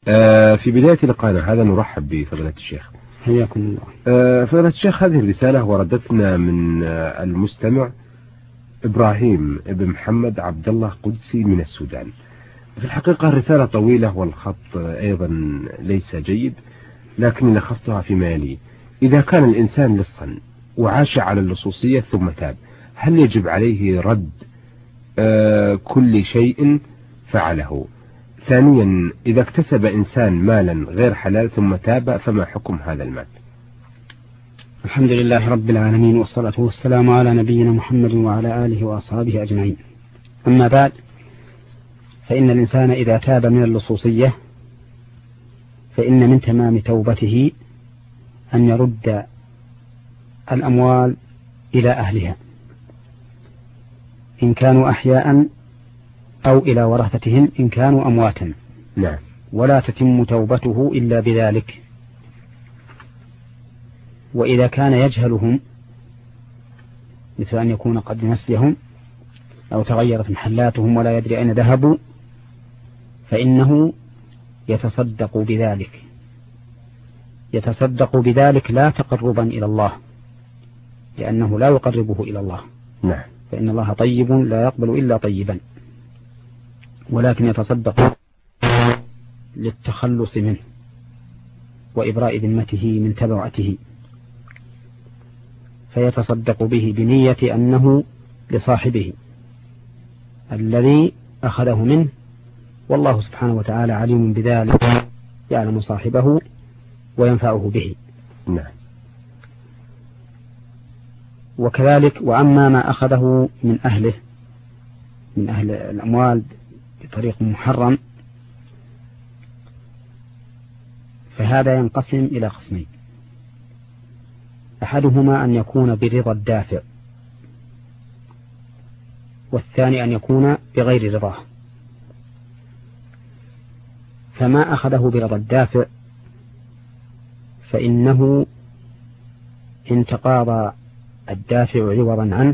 في بداية لقائنا هذا نرحب بفضيلة الشيخ. حياكم الله. فضيلة الشيخ، هذه الرسالة وردتنا من المستمع إبراهيم ابن محمد عبد الله قدسي من السودان. في الحقيقة الرسالة طويلة والخط أيضا ليس جيد، لكن لخصتها فيما يلي: إذا كان الإنسان لصا وعاش على اللصوصية ثم تاب، هل يجب عليه رد كل شيء فعله؟ ثانيا، إذا اكتسب إنسان مالا غير حلال ثم تاب، فما حكم هذا المال؟ الحمد لله رب العالمين، والصلاة والسلام على نبينا محمد وعلى آله وأصحابه أجمعين. أما بعد، فإن الإنسان إذا تاب من اللصوصية فإن من تمام توبته أن يرد الأموال إلى أهلها إن كانوا أحياء، أو إلى ورثتهم إن كانوا أمواتا. نعم. ولا تتم توبته إلا بذلك. وإذا كان يجهلهم، مثل أن يكون قد نسيهم أو تغيرت محلاتهم ولا يدري أين ذهبوا، فإنه يتصدق بذلك. يتصدق بذلك لا تقربا إلى الله، لأنه لا يقربه إلى الله. نعم. فإن الله طيب لا يقبل إلا طيبا، ولكن يتصدق للتخلص منه وإبراء ذمته من تبعته، فيتصدق به بنية أنه لصاحبه الذي أخذه منه، والله سبحانه وتعالى عليم بذلك، يعلم صاحبه وينفعه به. نعم. وكذلك وأما ما أخذه من أهله، من أهل الأموال بطريق محرم، فهذا ينقسم إلى قسمين: أحدهما أن يكون برضا الدافع، والثاني أن يكون بغير رضاه. فما أخذه برضا الدافع فإنه إن تقاضى الدافع عوضا عنه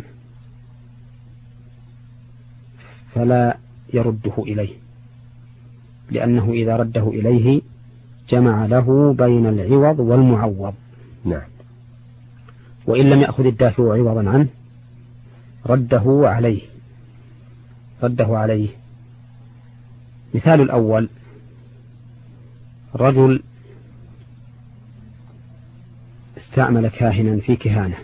فلا يرده إليه، لأنه إذا رده إليه جمع له بين العوض والمعوض. نعم. وإن لم يأخذ الدافع عوضا عنه رده عليه. مثال الأول: رجل استعمل كاهنا في كهانة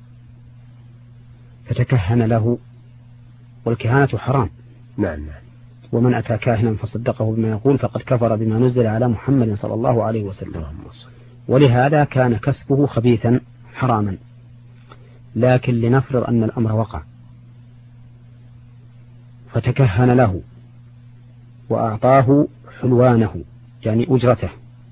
فتكهن له، والكهانة حرام. نعم. ومن أتى كاهنا فصدقه بما يقول فقد كفر بما نزل على محمد صلى الله عليه وسلم. ولهذا كان كسبه خبيثا حراما. لكن لنفرض أن الأمر وقع فتكهن له وأعطاه حلوانه، يعني أجرته،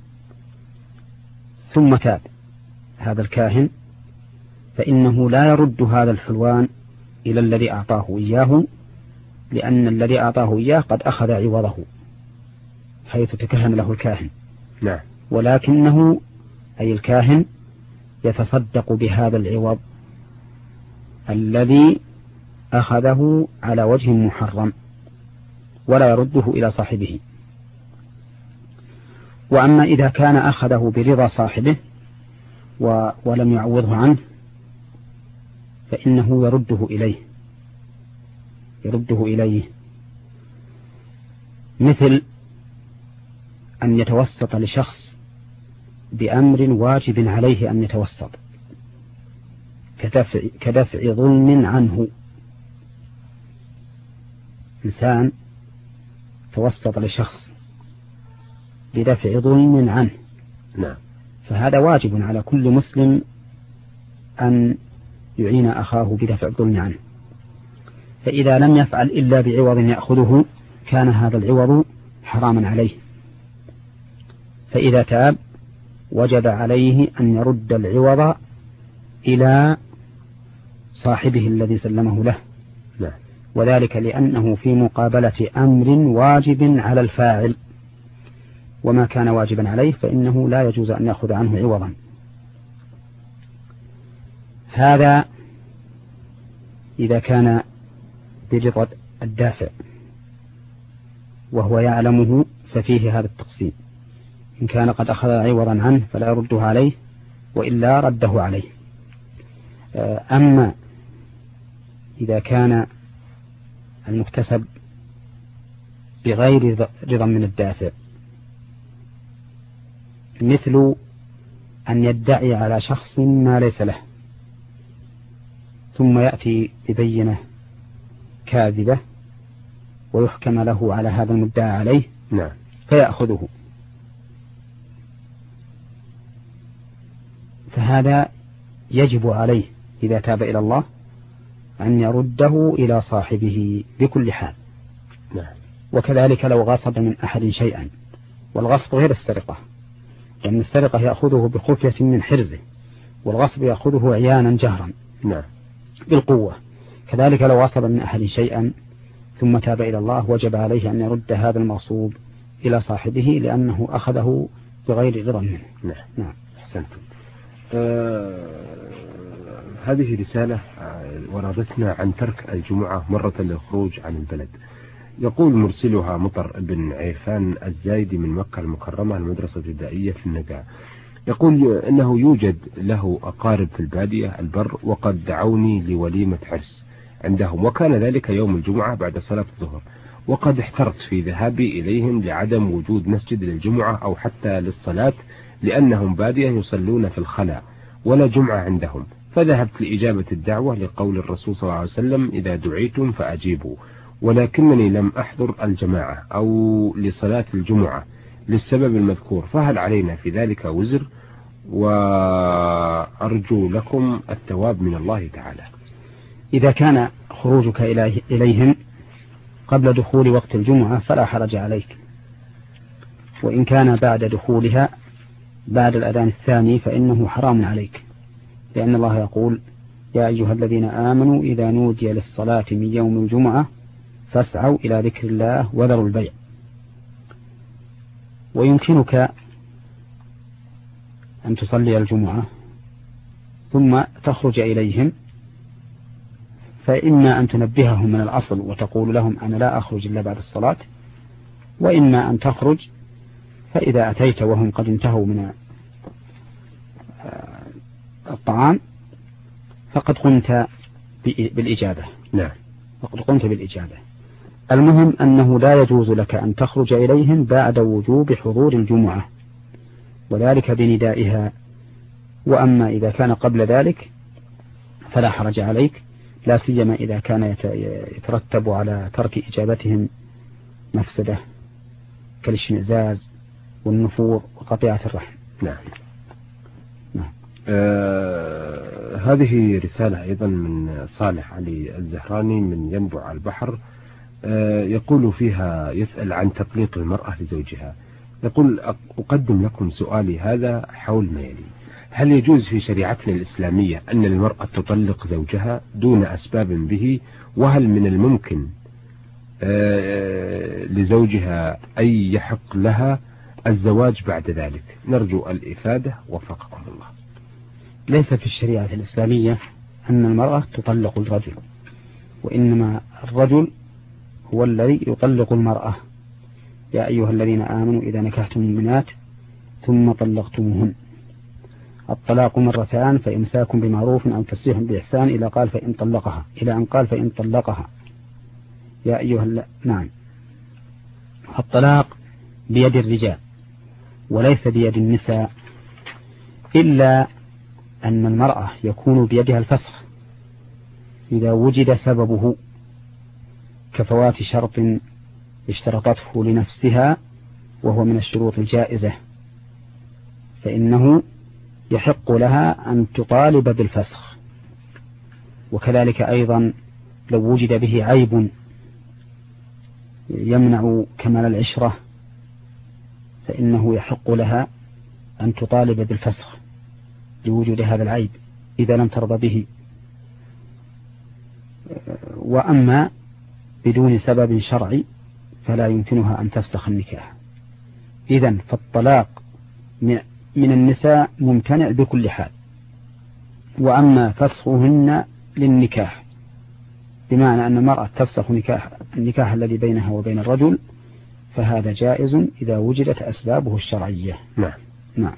ثم تاب هذا الكاهن، فإنه لا يرد هذا الحلوان إلى الذي أعطاه إياه، لأن الذي أعطاه إياه قد أخذ عوضه حيث تكهن له الكاهن. نعم. ولكنه أي الكاهن يتصدق بهذا العوض الذي أخذه على وجه محرم ولا يرده إلى صاحبه. وأما إذا كان أخذه برضا صاحبه ولم يعوضه عنه فإنه يرده إليه، مثل أن يتوسط لشخص بأمر واجب عليه أن يتوسط، كدفع ظلم عنه. إنسان توسط لشخص بدفع ظلم عنه، نعم، فهذا واجب على كل مسلم أن يعين أخاه بدفع الظلم عنه. فإذا لم يفعل إلا بعوض يأخذه كان هذا العوض حراما عليه، فإذا تاب وجب عليه أن يرد العوض إلى صاحبه الذي سلمه له. نعم. وذلك لأنه في مقابلة أمر واجب على الفاعل، وما كان واجبا عليه فإنه لا يجوز أن يأخذ عنه عوضا. هذا إذا كان برضا الدافع وهو يعلمه، ففيه هذا التقسيم. إن كان قد أخذ عوضا عنه فلا يرده عليه، وإلا رده عليه. أما إذا كان المكتسب بغير رضا من الدافع، مثل أن يدعي على شخص ما ليس له ثم يأتي ببينة كاذبة ويحكم له على هذا المدعى عليه فيأخذه، فهذا يجب عليه إذا تاب إلى الله أن يرده إلى صاحبه بكل حال. وكذلك لو غصب من أحد شيئا، والغصب غير السرقة، لأن السرقة يأخذه بخفية من حرزه، والغصب يأخذه عيانا جهرا بالقوة. كذلك لو غصب من أحد شيئا ثم تاب إلى الله وجب عليه أن يرد هذا المغصوب إلى صاحبه، لأنه أخذه بغير رضا منه. نعم. أحسنتم. هذه رسالة وردتنا عن ترك الجمعة مرة للخروج عن البلد. يقول مرسلها مطر بن عيفان الزايدي من مكة المكرمة، المدرسة الابتدائية في النجاة. يقول إنه يوجد له أقارب في البادية البر، وقد دعوني لوليمة عرس عندهم، وكان ذلك يوم الجمعة بعد صلاة الظهر، وقد احترت في ذهابي إليهم لعدم وجود مسجد للجمعة أو حتى للصلاة، لأنهم بادية يصلون في الخلاء ولا جمعة عندهم. فذهبت لإجابة الدعوة لقول الرسول صلى الله عليه وسلم: إذا دعيتم فأجيبوا، ولكنني لم أحضر الجماعة أو لصلاة الجمعة للسبب المذكور، فهل علينا في ذلك وزر؟ وأرجو لكم الثواب من الله تعالى. إذا كان خروجك إليهم قبل دخول وقت الجمعة فلا حرج عليك، وإن كان بعد دخولها بعد الأذان الثاني فإنه حرام عليك، لأن الله يقول: يا أيها الذين آمنوا إذا نودي للصلاة من يوم الجمعة فاسعوا إلى ذكر الله وذروا البيع. ويمكنك أن تصلي الجمعة ثم تخرج إليهم، فإما أن تنبههم من الأصل وتقول لهم: أنا لا أخرج إلا بعد الصلاة، وإما أن تخرج فإذا أتيت وهم قد انتهوا من الطعام فقد قمت بالإجابة. فقد قمت بالإجابة. المهم أنه لا يجوز لك أن تخرج إليهم بعد وجوب حضور الجمعة، وذلك بندائها. وأما إذا كان قبل ذلك فلا حرج عليك، لا سيما إذا كان يترتب على ترك إجابتهم مفسدة كالاشمئزاز والنفور وقطيعة الرحم. نعم. هذه رسالة أيضا من صالح علي الزهراني من ينبع البحر. يقول فيها، يسأل عن تطليق المرأة لزوجها. يقول: أقدم لكم سؤالي هذا حول ما يلي: هل يجوز في شريعتنا الإسلامية أن المرأة تطلق زوجها دون أسباب به؟ وهل من الممكن لزوجها أن يحق لها الزواج بعد ذلك؟ نرجو الإفادة وفقكم الله. ليس في الشريعة الإسلامية أن المرأة تطلق الرجل، وإنما الرجل هو الذي يطلق المرأة. يا أيها الذين آمنوا إذا نكحتم المؤمنات ثم طلقتموهن. الطلاق مرتان، فإمساك بمعروف أو تسريح بإحسان، إلى أن قال فإن طلقها. يا أيها نعم. الطلاق بيد الرجال وليس بيد النساء، إلا أن المرأة يكون بيدها الفسخ إذا وجد سببه، كفوات شرط اشترطته لنفسها وهو من الشروط الجائزة، فإنه يحق لها أن تطالب بالفسخ. وكذلك أيضا لو وجد به عيب يمنع كمال العشرة فإنه يحق لها أن تطالب بالفسخ لوجود هذا العيب إذا لم ترضى به. وأما بدون سبب شرعي فلا يمكنها أن تفسخ النكاح. إذن فالطلاق من النساء ممتنع بكل حال. وأما فسخهن للنكاح، بمعنى أن المرأة تفسخ النكاح الذي بينها وبين الرجل فهذا جائز إذا وجدت أسبابه الشرعية. نعم. نعم.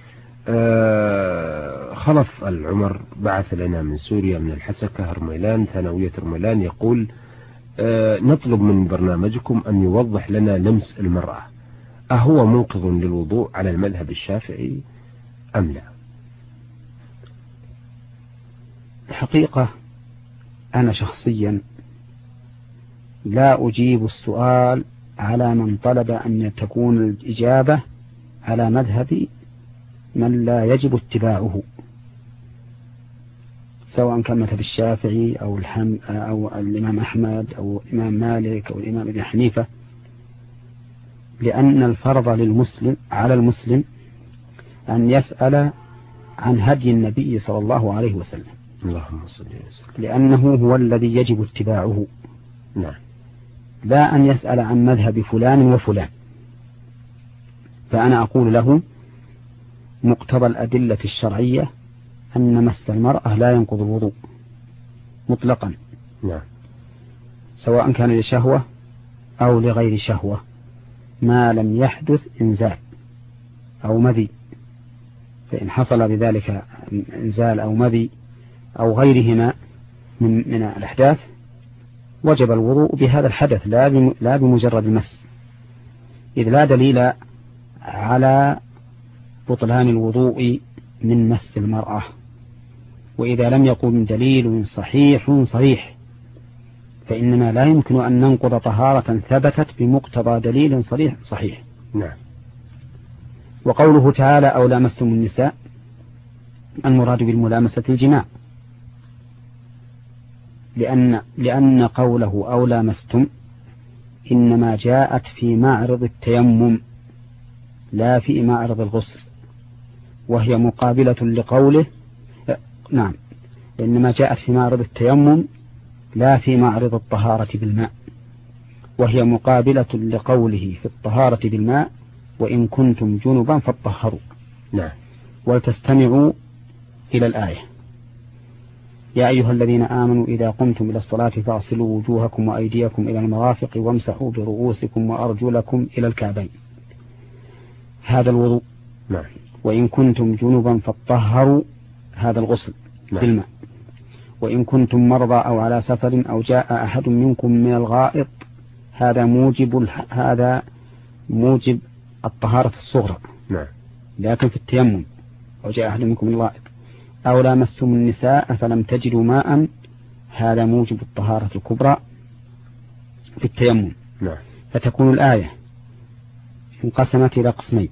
خلف العمر بعث لنا من سوريا من الحسكة هرميلان ثانوية هرميلان يقول نطلب من برنامجكم أن يوضح لنا لمس المرأة أهو منقض للوضوء على المذهب الشافعي أم لا؟ الحقيقة أنا شخصيا لا أجيب السؤال على من طلب أن تكون الإجابة على مذهب من لا يجب اتباعه، سواء كان مذهب الشافعي أو الإمام أحمد أو الإمام مالك أو الإمام ابن حنيفة، لأن الفرض للمسلم على المسلم أن يسأل عن هدي النبي صلى الله عليه وسلم، اللهم صل وسلم، لأنه هو الذي يجب اتباعه. نعم. لا أن يسأل عن مذهب فلان وفلان. فأنا أقول له مقتضى الأدلة الشرعية أن مس المرأة لا ينقض الوضوء مطلقا، نعم، سواء كان لشهوة أو لغير شهوة، ما لم يحدث إنزال أو مذي. فإن حصل بذلك إنزال أو مذي أو غيرهما من الأحداث وجب الوضوء بهذا الحدث لا بمجرد المس، إذ لا دليل على بطلان الوضوء من مس المرأة. وإذا لم يكن دليل صحيح فإننا لا يمكن أن ننقض طهارة ثبتت بمقتضى دليل صحيح. نعم. وقوله تعالى أو لامستم النساء المراد بالملامسة الجماع، لأن قوله أو لامستم إنما جاءت في معرض التيمم لا في معرض الغسل، وهي مقابلة لقوله نعم، إنما جاءت في معرض التيمم لا في معرض الطهارة بالماء، وهي مقابلة لقوله في الطهارة بالماء وإن كنتم جنبا فاطهروا. نعم. ولتستمعوا إلى الآية يا أيها الذين آمنوا إذا قمتم إلى الصلاة فاغسلوا وجوهكم وأيديكم إلى المرافق وامسحوا برؤوسكم وأرجلكم إلى الكعبين. هذا الوضوء. نعم. وإن كنتم جنبا فاطهروا هذا الغسل بالماء. وإن كنتم مرضى أو على سفر أو جاء أحد منكم من الغائط هذا موجب الطهارة الصغرى. نعم. لكن في التيمم أو جاء أحد منكم من الغائط أو لامستم النساء فلم تجدوا ماء هذا موجب الطهارة الكبرى في التيمم. نعم. فتكون الآية انقسمت إلى قسمين،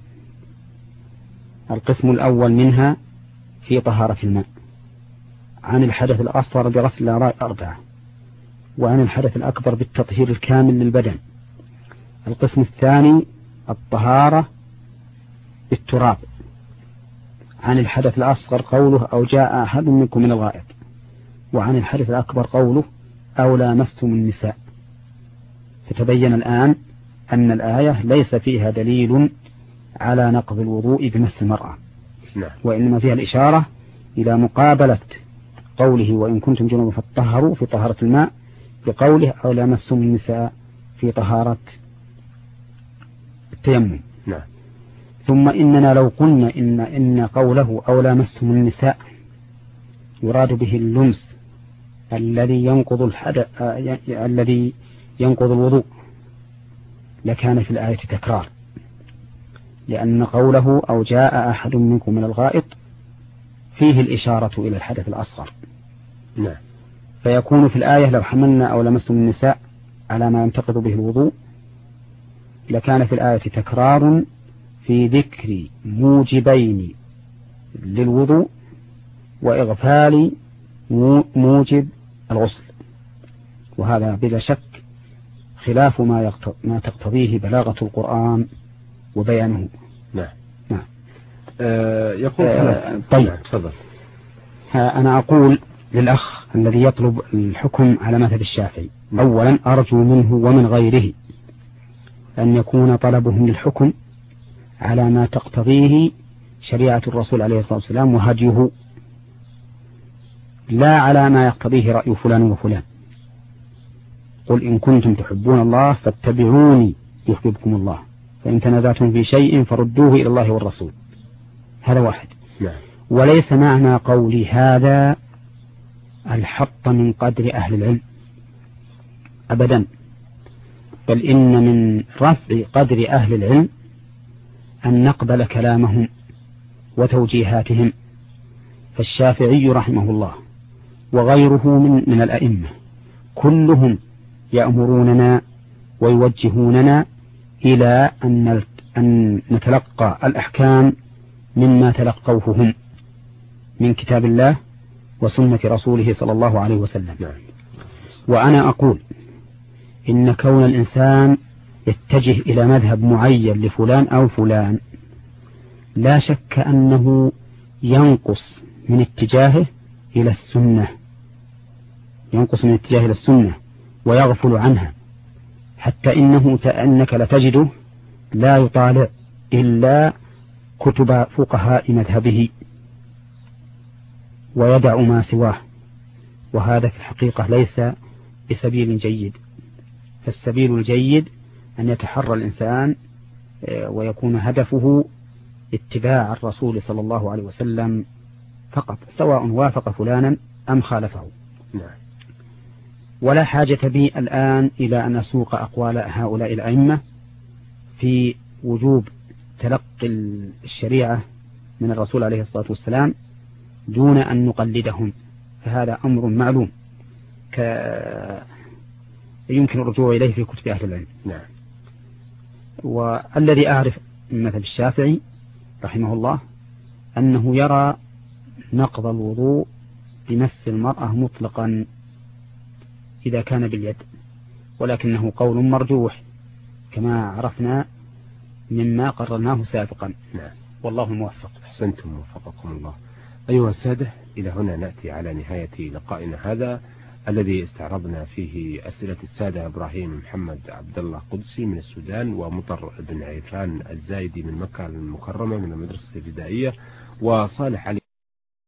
القسم الأول منها في طهارة الماء عن الحدث الأصغر بغسل الأعضاء 4، وعن الحدث الأكبر بالتطهير الكامل للبدن. القسم الثاني الطهارة بالتراب عن الحدث الأصغر قوله أو جاء أحد منكم من الغائط، وعن الحدث الأكبر قوله أو لامستم النساء. فتبين الآن أن الآية ليس فيها دليل على نقض الوضوء بمس المرأة، وإنما فيها الإشارة إلى مقابلة قوله وإن كنتم جنوبا فاطهروا في طهارة الماء بقوله أو لامستم النساء في طهارة التيمم. نعم. ثم إننا لو قلنا إن قوله أو لامستم النساء يراد به اللمس الذي ينقض الوضوء لكان في الآية تكرار، لأن قوله أو جاء أحد منكم من الغائط فيه الإشارة إلى الحدث الأصغر. نعم. فيكون في الآية لو حملنا أو لمستم النساء على ما ينتقض به الوضوء لكان في الآية تكرار في ذكر موجبين للوضوء وإغفال موجب الغسل، وهذا بلا شك خلاف ما تقتضيه بلاغة القرآن وبيانه. نعم. نعم. يقول طيب. تفضل. أنا أقول للأخ الذي يطلب الحكم على مذهب الشافعي، أولا أرجو منه ومن غيره أن يكون طلبهم للحكم على ما تقتضيه شريعة الرسول عليه الصلاة والسلام وهديه، لا على ما يقتضيه رأي فلان وفلان. قل إن كنتم تحبون الله فاتبعوني يحببكم الله، فإن تنازعتم في شيء فردوه إلى الله والرسول. هذا واحد. نعم. وليس معنى قولي هذا الحط من قدر أهل العلم أبدا، بل إن من رفع قدر أهل العلم أن نقبل كلامهم وتوجيهاتهم. فالشافعي رحمه الله وغيره من الأئمة كلهم يأمروننا ويوجهوننا إلى أن نتلقى الأحكام مما تلقوه هم من كتاب الله وسنة رسوله صلى الله عليه وسلم. وأنا أقول إن كون الإنسان يتجه إلى مذهب معين لفلان أو فلان لا شك أنه ينقص من اتجاهه إلى السنة، ينقص من اتجاهه إلى السنة ويغفل عنها، حتى أنك لتجده لا يطالع إلا كتب فقهاء مذهبه ويدع ما سواه، وهذا في الحقيقة ليس بسبيل جيد. فالسبيل الجيد أن يتحرى الإنسان ويكون هدفه اتباع الرسول صلى الله عليه وسلم فقط، سواء وافق فلانا أم خالفه. ولا حاجة بي الآن إلى أن أسوق أقوال هؤلاء الأئمة في وجوب تلقي الشريعة من الرسول عليه الصلاة والسلام دون أن نقلدهم، فهذا أمر معلوم يمكن الرجوع إليه في كتب أهل العلم. نعم. والذي أعرف من مثل الشافعي رحمه الله أنه يرى نقض الوضوء بمس المرأة مطلقا إذا كان باليد، ولكنه قول مرجوح كما عرفنا مما قررناه سابقا. نعم. والله الموفق. أحسنتم وفقكم الله. أيها السادة، إلى هنا نأتي على نهاية لقائنا هذا الذي استعرضنا فيه أسئلة السادة إبراهيم محمد عبد الله قدسي من السودان، ومطر بن عيفان الزايدي من مكة المكرمة من المدرسة الابتدائية، وصالح علي